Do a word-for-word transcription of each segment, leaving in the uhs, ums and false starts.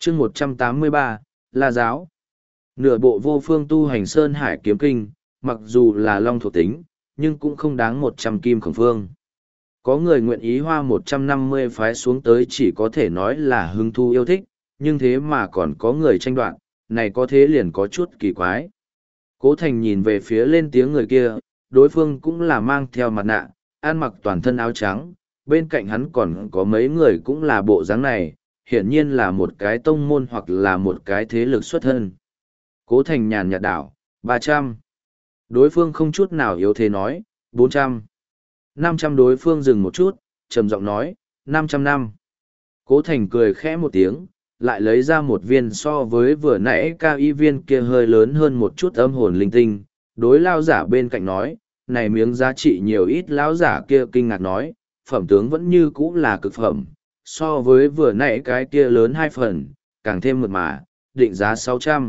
chương một trăm tám mươi ba, La Giáo. Nửa bộ vô phương tu hành Sơn Hải kiếm kinh, mặc dù là long thuộc tính, nhưng cũng không đáng một trăm kim khổng phương. Có người nguyện ý hoa một trăm năm mươi phái xuống tới chỉ có thể nói là hứng thu yêu thích, nhưng thế mà còn có người tranh đoạt, này có thế liền có chút kỳ quái. Cố Thành nhìn về phía lên tiếng người kia, đối phương cũng là mang theo mặt nạ, ăn mặc toàn thân áo trắng, bên cạnh hắn còn có mấy người cũng là bộ dáng này, hiển nhiên là một cái tông môn hoặc là một cái thế lực xuất thân. Cố Thành nhàn nhạt đảo, ba trăm. Đối phương không chút nào yếu thế nói, bốn trăm. năm trăm đối phương dừng một chút, trầm giọng nói, năm trăm năm. Cố Thành cười khẽ một tiếng, lại lấy ra một viên so với vừa nãy cao y viên kia hơi lớn hơn một chút âm hồn linh tinh, đối lao giả bên cạnh nói, này miếng giá trị nhiều ít lão giả kia kinh ngạc nói, phẩm tướng vẫn như cũ là cực phẩm, so với vừa nãy cái kia lớn hai phần, càng thêm mượt mà, định giá sáu trăm.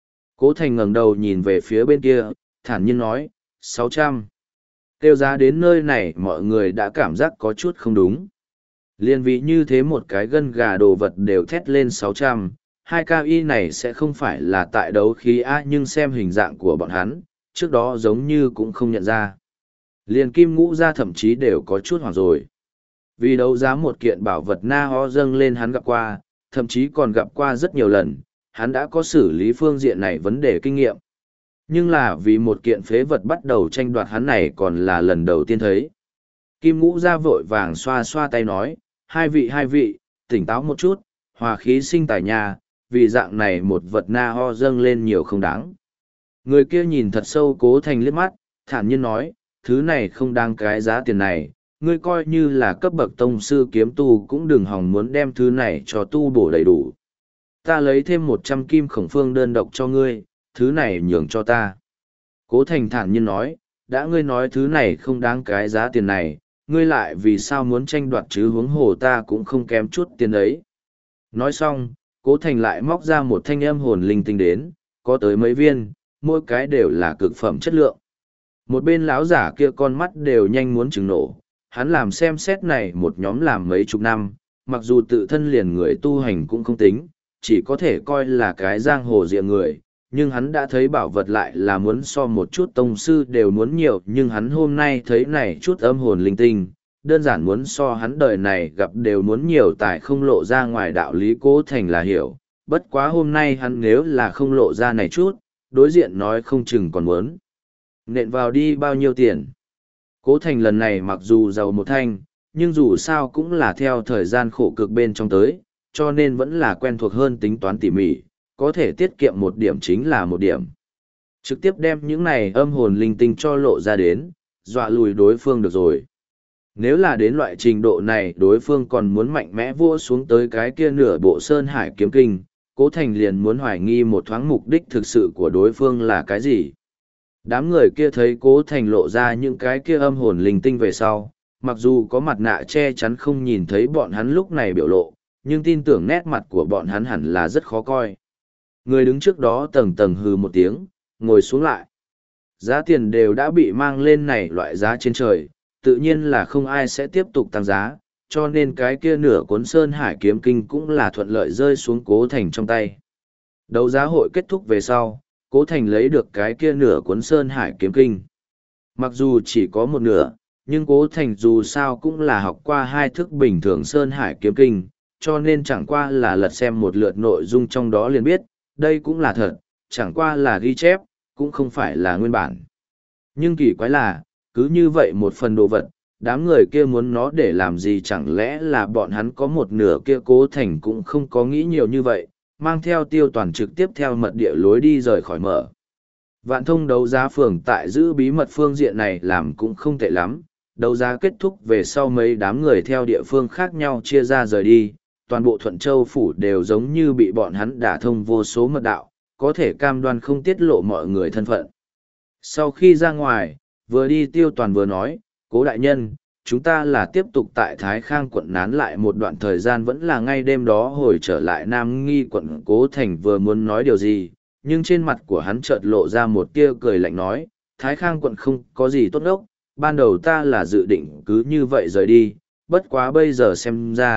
Cố Thành ngẩng đầu nhìn về phía bên kia, thản nhiên nói, sáu trăm. Tiêu giá đến nơi này mọi người đã cảm giác có chút không đúng. Liên vị như thế một cái gân gà đồ vật đều thét lên sáu trăm, hai cao y này sẽ không phải là tại đấu khí A nhưng xem hình dạng của bọn hắn, trước đó giống như cũng không nhận ra. Liên kim ngũ ra thậm chí đều có chút hoảng rồi. Vì đấu giá một kiện bảo vật na ho dâng lên hắn gặp qua, thậm chí còn gặp qua rất nhiều lần, hắn đã có xử lý phương diện này vấn đề kinh nghiệm. Nhưng là vì một kiện phế vật bắt đầu tranh đoạt hắn này còn là lần đầu tiên thấy. Kim ngũ ra vội vàng xoa xoa tay nói, hai vị hai vị, tỉnh táo một chút, hòa khí sinh tài nhà, vì dạng này một vật na ho dâng lên nhiều không đáng. Người kia nhìn thật sâu Cố Thành liếc mắt, thản nhiên nói, thứ này không đáng cái giá tiền này, ngươi coi như là cấp bậc tông sư kiếm tu cũng đừng hòng muốn đem thứ này cho tu bổ đầy đủ. Ta lấy thêm một trăm kim khổng phương đơn độc cho ngươi, thứ này nhường cho ta. Cố Thành thản nhiên nói, đã ngươi nói thứ này không đáng cái giá tiền này, ngươi lại vì sao muốn tranh đoạt chứ, huống hồ ta cũng không kém chút tiền ấy. Nói xong, Cố Thành lại móc ra một thanh âm hồn linh tinh đến, có tới mấy viên, mỗi cái đều là cực phẩm chất lượng. Một bên lão giả kia con mắt đều nhanh muốn trừng nổ, hắn làm xem xét này một nhóm làm mấy chục năm, mặc dù tự thân liền người tu hành cũng không tính, chỉ có thể coi là cái giang hồ diện người, nhưng hắn đã thấy bảo vật lại là muốn so một chút tông sư đều muốn nhiều, nhưng hắn hôm nay thấy này chút âm hồn linh tinh, đơn giản muốn so hắn đời này gặp đều muốn nhiều tại không lộ ra ngoài đạo lý. Cố Thành là hiểu, bất quá hôm nay hắn nếu là không lộ ra này chút, đối diện nói không chừng còn muốn nện vào đi bao nhiêu tiền. Cố Thành lần này mặc dù giàu một thanh, nhưng dù sao cũng là theo thời gian khổ cực bên trong tới, cho nên vẫn là quen thuộc hơn tính toán tỉ mỉ, có thể tiết kiệm một điểm chính là một điểm. Trực tiếp đem những này âm hồn linh tinh cho lộ ra đến, dọa lùi đối phương được rồi. Nếu là đến loại trình độ này đối phương còn muốn mạnh mẽ vua xuống tới cái kia nửa bộ Sơn Hải kiếm kinh, Cố Thành liền muốn hoài nghi một thoáng mục đích thực sự của đối phương là cái gì. Đám người kia thấy Cố Thành lộ ra những cái kia âm hồn linh tinh về sau, mặc dù có mặt nạ che chắn không nhìn thấy bọn hắn lúc này biểu lộ, nhưng tin tưởng nét mặt của bọn hắn hẳn là rất khó coi. Người đứng trước đó tầng tầng hừ một tiếng, ngồi xuống lại. Giá tiền đều đã bị mang lên này loại giá trên trời, tự nhiên là không ai sẽ tiếp tục tăng giá, cho nên cái kia nửa cuốn Sơn Hải kiếm kinh cũng là thuận lợi rơi xuống Cố Thành trong tay. Đấu giá hội kết thúc về sau, Cố Thành lấy được cái kia nửa cuốn Sơn Hải kiếm kinh. Mặc dù chỉ có một nửa, nhưng Cố Thành dù sao cũng là học qua hai thức bình thường Sơn Hải kiếm kinh, cho nên chẳng qua là lật xem một lượt nội dung trong đó liền biết, đây cũng là thật, chẳng qua là ghi chép, cũng không phải là nguyên bản. Nhưng kỳ quái là, cứ như vậy một phần đồ vật, đám người kia muốn nó để làm gì, chẳng lẽ là bọn hắn có một nửa kia. Cố Thành cũng không có nghĩ nhiều như vậy, mang theo Tiêu Toàn trực tiếp theo mật địa lối đi rời khỏi mở. Vạn Thông đấu giá phường tại giữ bí mật phương diện này làm cũng không tệ lắm, đấu giá kết thúc về sau mấy đám người theo địa phương khác nhau chia ra rời đi, toàn bộ Thuận Châu phủ đều giống như bị bọn hắn đả thông vô số mật đạo, có thể cam đoan không tiết lộ mọi người thân phận. Sau khi ra ngoài, vừa đi Tiêu Toàn vừa nói, Cố đại nhân, chúng ta là tiếp tục tại Thái Khang quận nán lại một đoạn thời gian, vẫn là ngay đêm đó hồi trở lại Nam Nghi quận. Cố Thành vừa muốn nói điều gì, nhưng trên mặt của hắn chợt lộ ra một tia cười lạnh nói, Thái Khang quận không có gì tốt ốc, ban đầu ta là dự định cứ như vậy rời đi, bất quá bây giờ xem ra,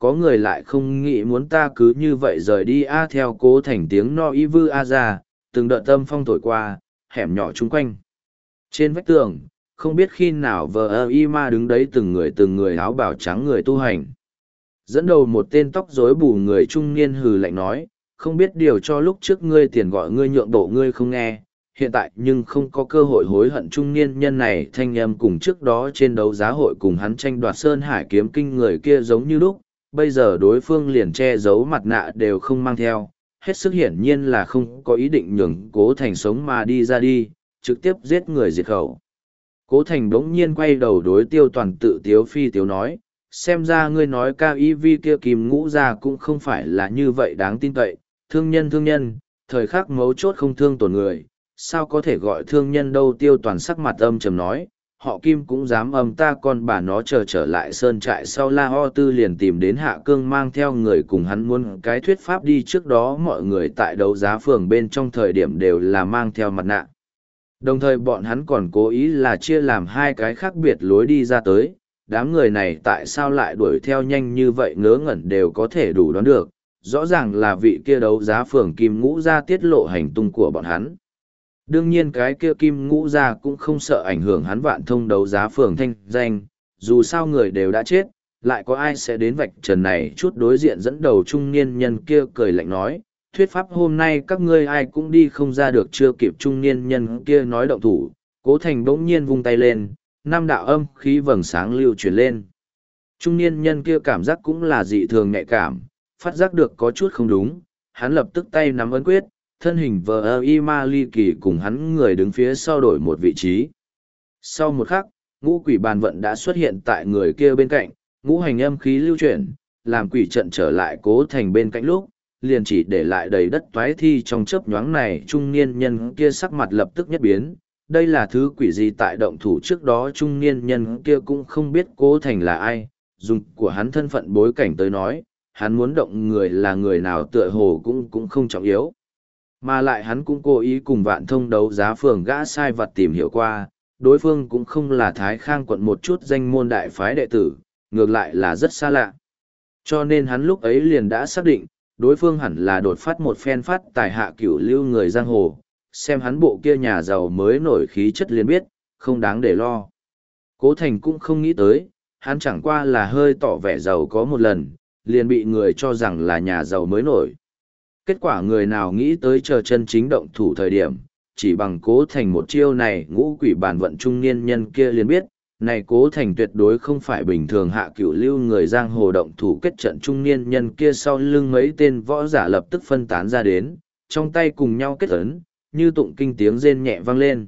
có người lại không nghĩ muốn ta cứ như vậy rời đi a theo cố thành tiếng no y vư a ra, từng đợt tâm phong thổi qua, hẻm nhỏ chung quanh. Trên vách tường, không biết khi nào vờ ơ y ma đứng đấy từng người từng người áo bào trắng người tu hành. Dẫn đầu một tên tóc rối bù người trung niên hừ lạnh nói, không biết điều cho lúc trước ngươi tiền gọi ngươi nhượng bộ ngươi không nghe, hiện tại nhưng không có cơ hội hối hận. Trung niên nhân này thanh âm cùng trước đó trên đấu giá hội cùng hắn tranh đoạt Sơn Hải kiếm kinh người kia giống như lúc, bây giờ đối phương liền che giấu mặt nạ đều không mang theo, hết sức hiển nhiên là không có ý định nhường Cố Thành sống mà đi ra đi, trực tiếp giết người diệt khẩu. Cố Thành đống nhiên quay đầu đối Tiêu Toàn tự tiếu phi tiếu nói, xem ra ngươi nói cao y vi kia kìm ngũ ra cũng không phải là như vậy đáng tin cậy, thương nhân thương nhân, thời khắc mấu chốt không thương tổn người, sao có thể gọi thương nhân đâu. Tiêu Toàn sắc mặt âm trầm nói, họ Kim cũng dám âm ta, con bà nó chờ trở lại sơn trại sau La Ho Tư liền tìm đến Hạ Cương mang theo người cùng hắn muốn cái thuyết pháp đi. Trước đó mọi người tại đấu giá phường bên trong thời điểm đều là mang theo mặt nạ. Đồng thời bọn hắn còn cố ý là chia làm hai cái khác biệt lối đi ra tới, đám người này tại sao lại đuổi theo nhanh như vậy ngớ ngẩn đều có thể đủ đoán được, rõ ràng là vị kia đấu giá phường Kim Ngũ Gia tiết lộ hành tung của bọn hắn. Đương nhiên cái kia Kim Ngũ Gia cũng không sợ ảnh hưởng hắn Vạn Thông đấu giá phường thanh danh, dù sao người đều đã chết, lại có ai sẽ đến vạch trần này. Chút đối diện dẫn đầu trung niên nhân kia cười lạnh nói, thuyết pháp hôm nay các ngươi ai cũng đi không ra được. Chưa kịp trung niên nhân kia nói động thủ, Cố Thành bỗng nhiên vung tay lên, năm đạo âm khí vầng sáng lưu truyền lên. Trung niên nhân kia cảm giác cũng là dị thường nhạy cảm, phát giác được có chút không đúng, hắn lập tức tay nắm ấn quyết, thân hình vờ ơ y ma ly kỳ cùng hắn người đứng phía sau đổi một vị trí. Sau một khắc, ngũ quỷ bàn vận đã xuất hiện tại người kia bên cạnh, ngũ hành âm khí lưu chuyển, làm quỷ trận trở lại Cố Thành bên cạnh lúc, liền chỉ để lại đầy đất toái thi. Trong chớp nhoáng này trung niên nhân kia sắc mặt lập tức nhất biến, đây là thứ quỷ gì? Tại động thủ trước đó trung niên nhân kia cũng không biết Cố Thành là ai, dùng của hắn thân phận bối cảnh tới nói, hắn muốn động người là người nào tựa hồ cũng cũng không trọng yếu. Mà lại hắn cũng cố ý cùng Vạn Thông đấu giá phường gã sai vật tìm hiểu qua, đối phương cũng không là Thái Khang quận một chút danh môn đại phái đệ tử, ngược lại là rất xa lạ. Cho nên hắn lúc ấy liền đã xác định, đối phương hẳn là đột phát một phen phát tài hạ cửu lưu người giang hồ, xem hắn bộ kia nhà giàu mới nổi khí chất liền biết, không đáng để lo. Cố Thành cũng không nghĩ tới, hắn chẳng qua là hơi tỏ vẻ giàu có một lần, liền bị người cho rằng là nhà giàu mới nổi. Kết quả người nào nghĩ tới chờ chân chính động thủ thời điểm, chỉ bằng Cố Thành một chiêu này ngũ quỷ bản vận trung niên nhân kia liền biết, này Cố Thành tuyệt đối không phải bình thường hạ cửu lưu người giang hồ. Động thủ kết trận trung niên nhân kia sau lưng mấy tên võ giả lập tức phân tán ra đến, trong tay cùng nhau kết ấn, như tụng kinh tiếng rên nhẹ vang lên.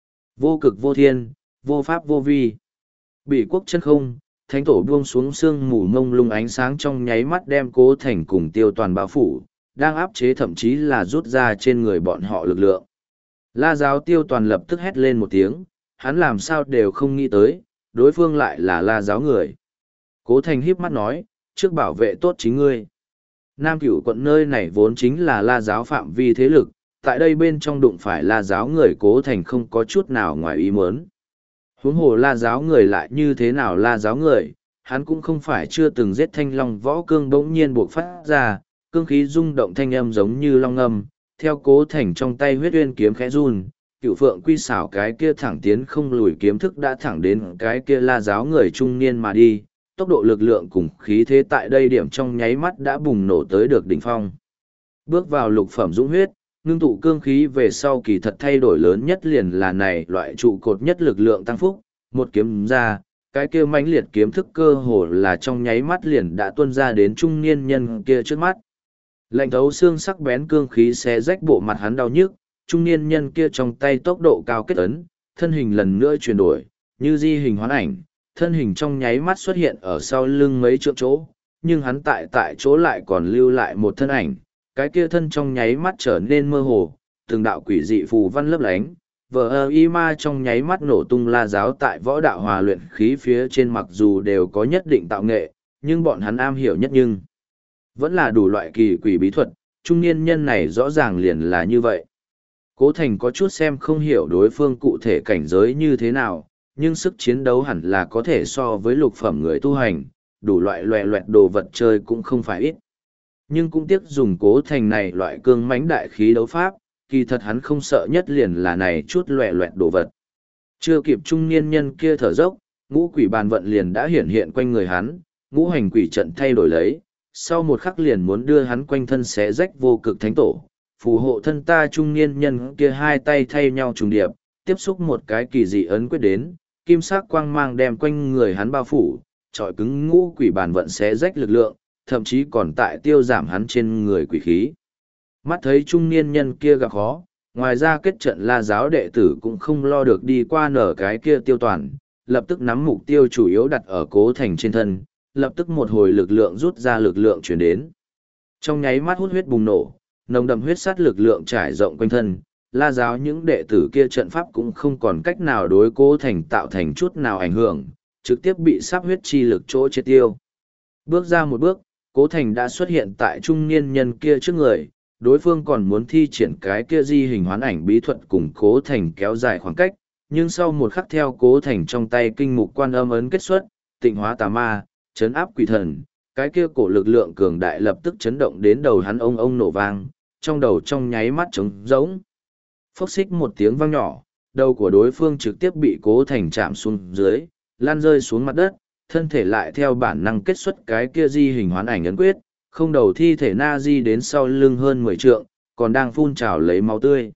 Vô cực vô thiên, vô pháp vô vi. Bị quốc chân không, thánh tổ buông xuống sương mù mông lung, ánh sáng trong nháy mắt đem Cố Thành cùng Tiêu Toàn bao phủ, đang áp chế thậm chí là rút ra trên người bọn họ lực lượng. La Giáo Tiêu Toàn lập tức hét lên một tiếng, hắn làm sao đều không nghĩ tới, đối phương lại là La Giáo người. Cố Thành híp mắt nói, trước bảo vệ tốt chính ngươi. Nam Cửu quận nơi này vốn chính là La Giáo phạm vi thế lực, tại đây bên trong đụng phải La Giáo người Cố Thành không có chút nào ngoài ý muốn. Huống hồ La Giáo người lại như thế nào La Giáo người, hắn cũng không phải chưa từng giết Thanh Long võ cương bỗng nhiên buộc phát ra, cương khí rung động thanh âm giống như long âm, theo Cố Thành trong tay huyết uyên kiếm khẽ run, Cựu Phượng Quy xảo cái kia thẳng tiến không lùi kiếm thức đã thẳng đến cái kia La Giáo người trung niên mà đi, tốc độ lực lượng cùng khí thế tại đây điểm trong nháy mắt đã bùng nổ tới được đỉnh phong. Bước vào lục phẩm dũng huyết, ngưng tụ cương khí về sau kỳ thật thay đổi lớn nhất liền là này loại trụ cột nhất lực lượng tăng phúc, một kiếm ra, cái kia mãnh liệt kiếm thức cơ hồ là trong nháy mắt liền đã tuôn ra đến trung niên nhân kia trước mắt. Lạnh thấu xương sắc bén cương khí xé rách bộ mặt hắn đau nhức, trung niên nhân kia trong tay tốc độ cao kết ấn, thân hình lần nữa chuyển đổi, như di hình hoán ảnh, thân hình trong nháy mắt xuất hiện ở sau lưng mấy trượng chỗ, nhưng hắn tại tại chỗ lại còn lưu lại một thân ảnh, cái kia thân trong nháy mắt trở nên mơ hồ, từng đạo quỷ dị phù văn lấp lánh, vờ ơ y ma trong nháy mắt nổ tung. La Giáo tại võ đạo hòa luyện khí phía trên mặc dù đều có nhất định tạo nghệ, nhưng bọn hắn am hiểu nhất nhưng vẫn là đủ loại kỳ quỷ bí thuật, trung niên nhân này rõ ràng liền là như vậy. Cố Thành có chút xem không hiểu đối phương cụ thể cảnh giới như thế nào, nhưng sức chiến đấu hẳn là có thể so với lục phẩm người tu hành, đủ loại loẹ loẹt đồ vật chơi cũng không phải ít. Nhưng cũng tiếc dùng Cố Thành này loại cương mãnh đại khí đấu pháp, kỳ thật hắn không sợ nhất liền là này chút loẹ loẹt đồ vật. Chưa kịp trung niên nhân kia thở dốc, ngũ quỷ bàn vận liền đã hiện hiện quanh người hắn, ngũ hành quỷ trận thay đổi lấy, sau một khắc liền muốn đưa hắn quanh thân xé rách vô cực thánh tổ, phù hộ thân ta trung niên nhân kia hai tay thay nhau trùng điệp, tiếp xúc một cái kỳ dị ấn quyết đến, kim sắc quang mang đem quanh người hắn bao phủ, trọi cứng ngũ quỷ bàn vận xé rách lực lượng, thậm chí còn tại tiêu giảm hắn trên người quỷ khí. Mắt thấy trung niên nhân kia gặp khó, ngoài ra kết trận La giáo đệ tử cũng không lo được đi qua nở cái kia tiêu toàn, lập tức nắm mục tiêu chủ yếu đặt ở Cố Thành trên thân, lập tức một hồi lực lượng rút ra lực lượng chuyển đến. Trong nháy mắt hút huyết bùng nổ, nồng đậm huyết sát lực lượng trải rộng quanh thân, La giáo những đệ tử kia trận pháp cũng không còn cách nào đối Cố Thành tạo thành chút nào ảnh hưởng, trực tiếp bị sắp huyết chi lực chỗ chết tiêu. Bước ra một bước, Cố Thành đã xuất hiện tại trung niên nhân kia trước người, đối phương còn muốn thi triển cái kia di hình hoán ảnh bí thuật cùng Cố Thành kéo dài khoảng cách, nhưng sau một khắc theo Cố Thành trong tay kinh mục quan âm ấn kết xuất, tịnh hóa tà ma, chấn áp quỷ thần, cái kia cổ lực lượng cường đại lập tức chấn động đến đầu hắn ông ông nổ vang, trong đầu trong nháy mắt trống rỗng. Phốc xích một tiếng vang nhỏ, đầu của đối phương trực tiếp bị Cố Thành chạm xuống dưới, lan rơi xuống mặt đất, thân thể lại theo bản năng kết xuất cái kia di hình hoán ảnh ấn quyết, không đầu thi thể na di đến sau lưng hơn mười trượng, còn đang phun trào lấy máu tươi.